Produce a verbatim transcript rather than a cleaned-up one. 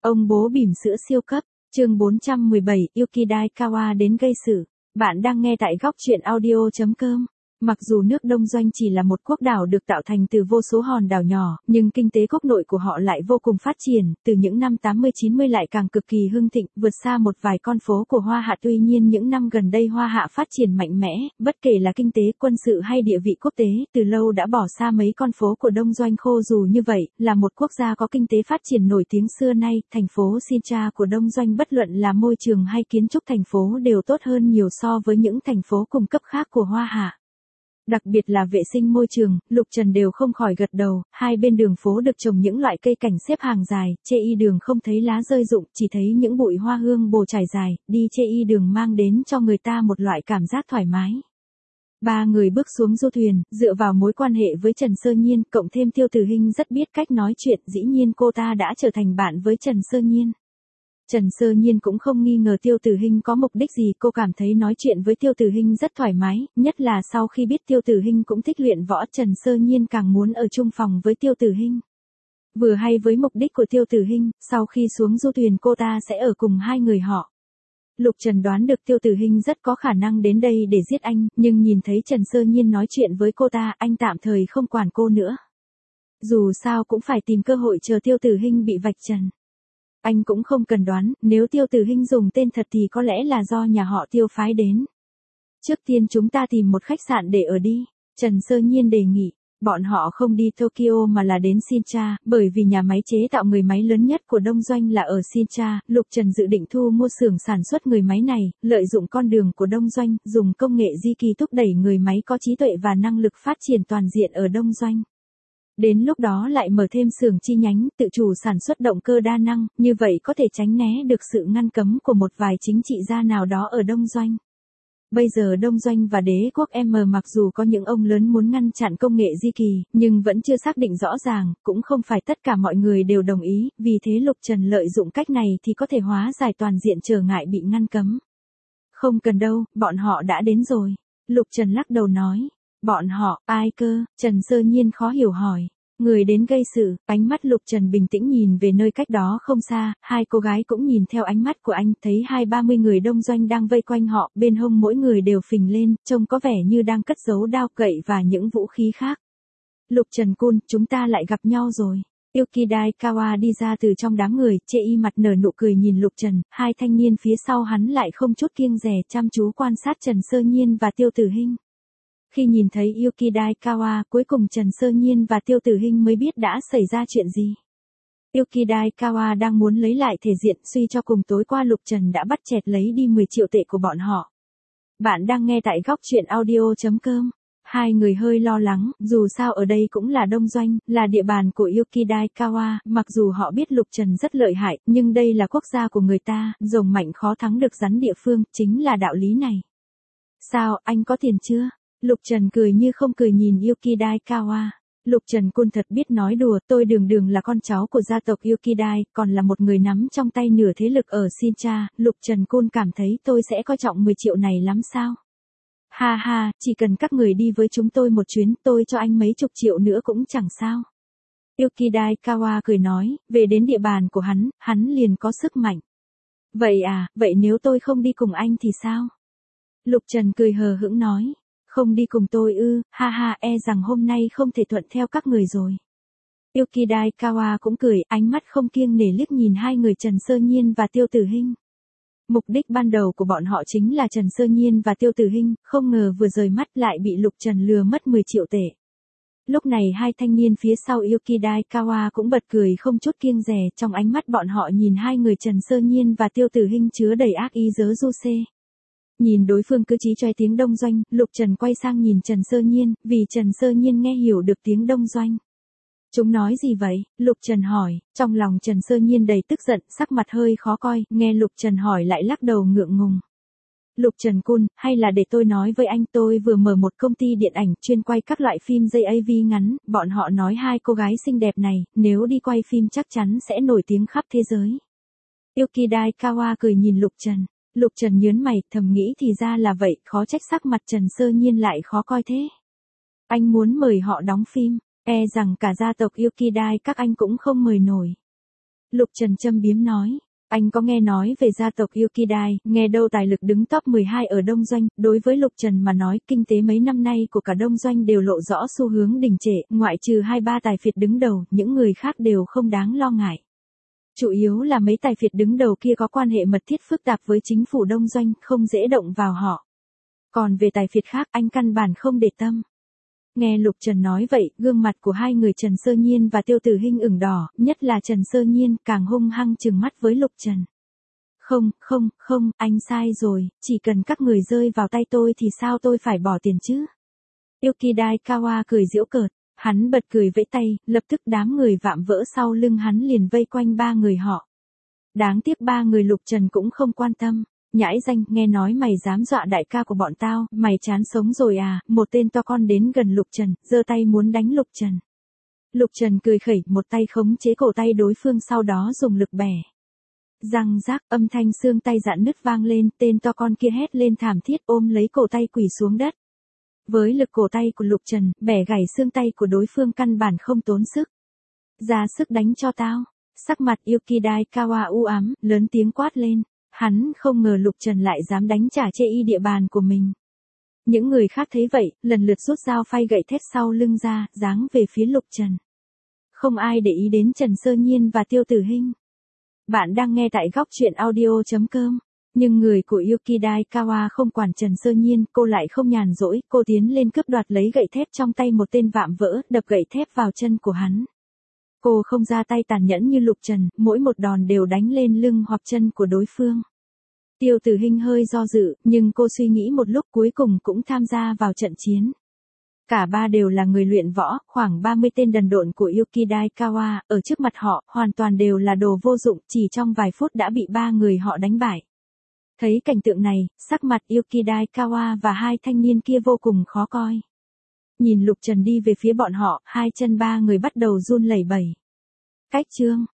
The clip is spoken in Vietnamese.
Ông bố bỉm sữa siêu cấp, chương bốn trăm mười bảy, Yuki Daikawa đến gây sự. Bạn đang nghe tại góc truyện audio chấm com. Mặc dù nước Đông Doanh chỉ là một quốc đảo được tạo thành từ vô số hòn đảo nhỏ, nhưng kinh tế quốc nội của họ lại vô cùng phát triển, từ những năm tám mươi chín mươi lại càng cực kỳ hưng thịnh, vượt xa một vài con phố của Hoa Hạ. Tuy nhiên những năm gần đây Hoa Hạ phát triển mạnh mẽ, bất kể là kinh tế, quân sự hay địa vị quốc tế, từ lâu đã bỏ xa mấy con phố của Đông Doanh khô. Dù như vậy, là một quốc gia có kinh tế phát triển nổi tiếng xưa nay, thành phố Sintra của Đông Doanh bất luận là môi trường hay kiến trúc thành phố đều tốt hơn nhiều so với những thành phố cùng cấp khác của Hoa Hạ. Đặc biệt là vệ sinh môi trường, Lục Trần đều không khỏi gật đầu. Hai bên đường phố được trồng những loại cây cảnh xếp hàng dài, chê y đường không thấy lá rơi rụng, chỉ thấy những bụi hoa hương bồ trải dài, đi chê y đường mang đến cho người ta một loại cảm giác thoải mái. Ba người bước xuống du thuyền, dựa vào mối quan hệ với Trần Sơ Nhiên, cộng thêm Tiêu Tử Hinh rất biết cách nói chuyện, dĩ nhiên cô ta đã trở thành bạn với Trần Sơ Nhiên. Trần Sơ Nhiên cũng không nghi ngờ Tiêu Tử Hinh có mục đích gì, cô cảm thấy nói chuyện với Tiêu Tử Hinh rất thoải mái, nhất là sau khi biết Tiêu Tử Hinh cũng thích luyện võ, Trần Sơ Nhiên càng muốn ở chung phòng với Tiêu Tử Hinh. Vừa hay với mục đích của Tiêu Tử Hinh, sau khi xuống du thuyền cô ta sẽ ở cùng hai người họ. Lục Trần đoán được Tiêu Tử Hinh rất có khả năng đến đây để giết anh, nhưng nhìn thấy Trần Sơ Nhiên nói chuyện với cô ta, anh tạm thời không quản cô nữa. Dù sao cũng phải tìm cơ hội chờ Tiêu Tử Hinh bị vạch trần. Anh cũng không cần đoán, nếu Tiêu Tử Hinh dùng tên thật thì có lẽ là do nhà họ Tiêu phái đến. Trước tiên chúng ta tìm một khách sạn để ở đi, Trần Sơ Nhiên đề nghị. Bọn họ không đi Tokyo mà là đến Sintra, bởi vì nhà máy chế tạo người máy lớn nhất của Đông Doanh là ở Sintra. Lục Trần dự định thu mua xưởng sản xuất người máy này, lợi dụng con đường của Đông Doanh, dùng công nghệ di kỳ thúc đẩy người máy có trí tuệ và năng lực phát triển toàn diện ở Đông Doanh. Đến lúc đó lại mở thêm xưởng chi nhánh, tự chủ sản xuất động cơ đa năng, như vậy có thể tránh né được sự ngăn cấm của một vài chính trị gia nào đó ở Đông Doanh. Bây giờ Đông Doanh và đế quốc M mặc dù có những ông lớn muốn ngăn chặn công nghệ di kỳ, nhưng vẫn chưa xác định rõ ràng, cũng không phải tất cả mọi người đều đồng ý, vì thế Lục Trần lợi dụng cách này thì có thể hóa giải toàn diện trở ngại bị ngăn cấm. Không cần đâu, bọn họ đã đến rồi. Lục Trần lắc đầu nói. Bọn họ, ai cơ? Trần Sơ Nhiên khó hiểu hỏi. Người đến gây sự, ánh mắt Lục Trần bình tĩnh nhìn về nơi cách đó không xa, hai cô gái cũng nhìn theo ánh mắt của anh, thấy hai ba mươi người Đông Doanh đang vây quanh họ, bên hông mỗi người đều phình lên, trông có vẻ như đang cất giấu đao gậy và những vũ khí khác. Lục Trần Cun, chúng ta lại gặp nhau rồi. Yuki Daikawa đi ra từ trong đám người, chê y mặt nở nụ cười nhìn Lục Trần, hai thanh niên phía sau hắn lại không chút kiêng dè chăm chú quan sát Trần Sơ Nhiên và Tiêu Tử Hinh. Khi nhìn thấy Yuki Daikawa, cuối cùng Trần Sơ Nhiên và Tiêu Tử Hinh mới biết đã xảy ra chuyện gì. Yuki Daikawa đang muốn lấy lại thể diện, suy cho cùng tối qua Lục Trần đã bắt chẹt lấy đi mười triệu tệ của bọn họ. Bạn đang nghe tại góc truyện audio chấm com. Hai người hơi lo lắng, dù sao ở đây cũng là Đông Doanh, là địa bàn của Yuki Daikawa, mặc dù họ biết Lục Trần rất lợi hại, nhưng đây là quốc gia của người ta, rồng mạnh khó thắng được rắn địa phương, chính là đạo lý này. Sao, anh có tiền chưa? Lục Trần cười như không cười nhìn Yuki Daikawa. Lục Trần Cun thật biết nói đùa, tôi đường đường là con cháu của gia tộc Yuki Dai, còn là một người nắm trong tay nửa thế lực ở Sintra. Lục Trần Cun cảm thấy tôi sẽ coi trọng mười triệu này lắm sao? Ha ha, chỉ cần các người đi với chúng tôi một chuyến, tôi cho anh mấy chục triệu nữa cũng chẳng sao. Yuki Daikawa cười nói, về đến địa bàn của hắn, hắn liền có sức mạnh. Vậy à, vậy nếu tôi không đi cùng anh thì sao? Lục Trần cười hờ hững nói. Không đi cùng tôi ư, ha ha, e rằng hôm nay không thể thuận theo các người rồi. Yuki Daikawa cũng cười, ánh mắt không kiêng nể liếc nhìn hai người Trần Sơ Nhiên và Tiêu Tử Hinh. Mục đích ban đầu của bọn họ chính là Trần Sơ Nhiên và Tiêu Tử Hinh, không ngờ vừa rời mắt lại bị Lục Trần lừa mất mười triệu tệ. Lúc này hai thanh niên phía sau Yuki Daikawa cũng bật cười không chút kiêng dè, trong ánh mắt bọn họ nhìn hai người Trần Sơ Nhiên và Tiêu Tử Hinh chứa đầy ác ý giớ du xê. Nhìn đối phương cứ chí choe tiếng Đông Doanh, Lục Trần quay sang nhìn Trần Sơ Nhiên, vì Trần Sơ Nhiên nghe hiểu được tiếng Đông Doanh. Chúng nói gì vậy? Lục Trần hỏi, trong lòng Trần Sơ Nhiên đầy tức giận, sắc mặt hơi khó coi, nghe Lục Trần hỏi lại lắc đầu ngượng ngùng. Lục Trần Cun, hay là để tôi nói với anh, tôi vừa mở một công ty điện ảnh chuyên quay các loại phim gi a vê ngắn, bọn họ nói hai cô gái xinh đẹp này, nếu đi quay phim chắc chắn sẽ nổi tiếng khắp thế giới. Yuki Daikawa cười nhìn Lục Trần. Lục Trần nhớn mày, thầm nghĩ thì ra là vậy, khó trách sắc mặt Trần Sơ Nhiên lại khó coi thế. Anh muốn mời họ đóng phim, e rằng cả gia tộc Yuki Dai các anh cũng không mời nổi. Lục Trần châm biếm nói. Anh có nghe nói về gia tộc Yukidai, nghe đâu tài lực đứng top mười hai ở Đông Doanh, đối với Lục Trần mà nói kinh tế mấy năm nay của cả Đông Doanh đều lộ rõ xu hướng đình trệ, ngoại trừ hai ba tài phiệt đứng đầu, những người khác đều không đáng lo ngại. Chủ yếu là mấy tài phiệt đứng đầu kia có quan hệ mật thiết phức tạp với chính phủ Đông Doanh, không dễ động vào họ. Còn về tài phiệt khác anh căn bản không để tâm. Nghe Lục Trần nói vậy, gương mặt của hai người Trần Sơ Nhiên và Tiêu Tử Hinh ửng đỏ, nhất là Trần Sơ Nhiên càng hung hăng trừng mắt với Lục Trần. Không, không, không, anh sai rồi, chỉ cần các người rơi vào tay tôi thì sao tôi phải bỏ tiền chứ? Yukidai Kawa cười giễu cợt, hắn bật cười vẫy tay, lập tức đám người vạm vỡ sau lưng hắn liền vây quanh ba người họ. Đáng tiếc ba người Lục Trần cũng không quan tâm. Nhãi danh, nghe nói mày dám dọa đại ca của bọn tao, mày chán sống rồi à, một tên to con đến gần Lục Trần, giơ tay muốn đánh Lục Trần. Lục Trần cười khẩy, một tay khống chế cổ tay đối phương sau đó dùng lực bẻ. Răng rác, âm thanh xương tay rạn nứt vang lên, tên to con kia hét lên thảm thiết ôm lấy cổ tay quỳ xuống đất. Với lực cổ tay của Lục Trần, bẻ gãy xương tay của đối phương căn bản không tốn sức. Ra sức đánh cho tao. Sắc mặt Yukidai Kawa u ám, lớn tiếng quát lên. Hắn không ngờ Lục Trần lại dám đánh trả chê y địa bàn của mình. Những người khác thấy vậy, lần lượt rút dao phay gậy thét sau lưng ra, giáng về phía Lục Trần. Không ai để ý đến Trần Sơ Nhiên và Tiêu Tử Hinh. Bạn đang nghe tại góc truyện audio chấm com. Nhưng người của Yukidai Kawa không quản Trần Sơ Nhiên, cô lại không nhàn rỗi, cô tiến lên cướp đoạt lấy gậy thép trong tay một tên vạm vỡ, đập gậy thép vào chân của hắn. Cô không ra tay tàn nhẫn như Lục Trần, mỗi một đòn đều đánh lên lưng hoặc chân của đối phương. Tiêu Tử Hinh hơi do dự, nhưng cô suy nghĩ một lúc cuối cùng cũng tham gia vào trận chiến. Cả ba đều là người luyện võ, khoảng ba mươi tên đần độn của Yukidai Kawa, ở trước mặt họ, hoàn toàn đều là đồ vô dụng, chỉ trong vài phút đã bị ba người họ đánh bại. Thấy cảnh tượng này, sắc mặt Yukidai Kawa và hai thanh niên kia vô cùng khó coi. Nhìn Lục Trần đi về phía bọn họ, hai chân ba người bắt đầu run lẩy bẩy. Cách chương